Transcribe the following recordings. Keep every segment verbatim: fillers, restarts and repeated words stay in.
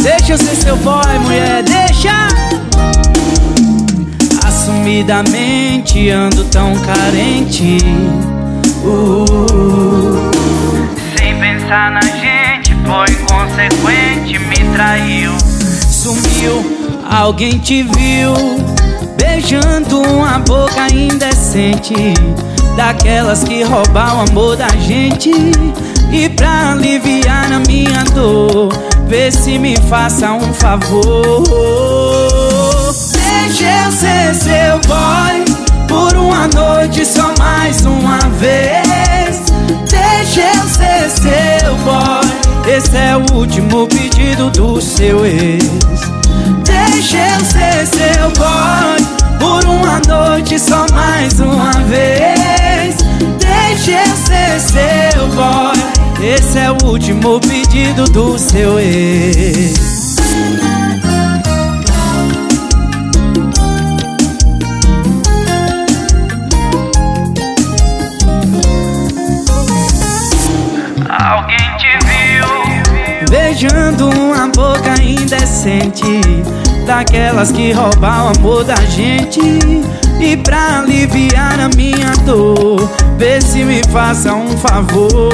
Deixa eu ser seu boy, mulher, deixa. Assumidamente ando tão carente, uh, sem pensar na gente, foi inconsequente, me traiu. Sumiu, alguém te viu beijando uma boca indecente, daquelas que roubam o amor da gente. E pra aliviar a minha dor, vê se me faça um favor. Deixa eu ser seu boy por uma noite, só mais uma vez. Deixa eu ser seu boy, esse é o último pedido do seu ex. Deixa eu ser seu boy por uma noite, só mais uma vez. Deixa eu ser seu boy, esse é o último pedido do seu ex. Alguém te viu beijando uma boca indecente, daquelas que roubam o amor da gente. E pra aliviar a minha dor, vê se me faça um favor.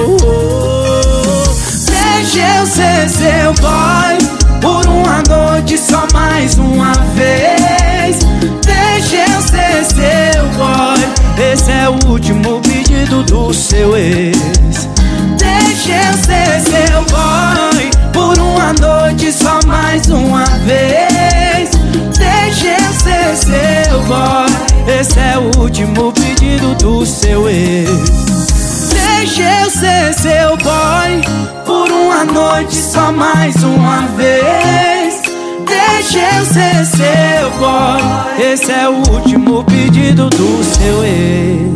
Deixa eu ser seu boy por uma noite, só mais uma vez. Deixa eu ser seu boy, esse é o último pedido do seu ex. Deixa eu ser seu boy por uma noite, só mais uma vez. Deixa eu ser seu boy, esse é o último pedido do seu ex. Deixa eu ser seu boy por uma noite, só mais uma vez. Deixa eu ser seu boy, esse é o último pedido do seu ex.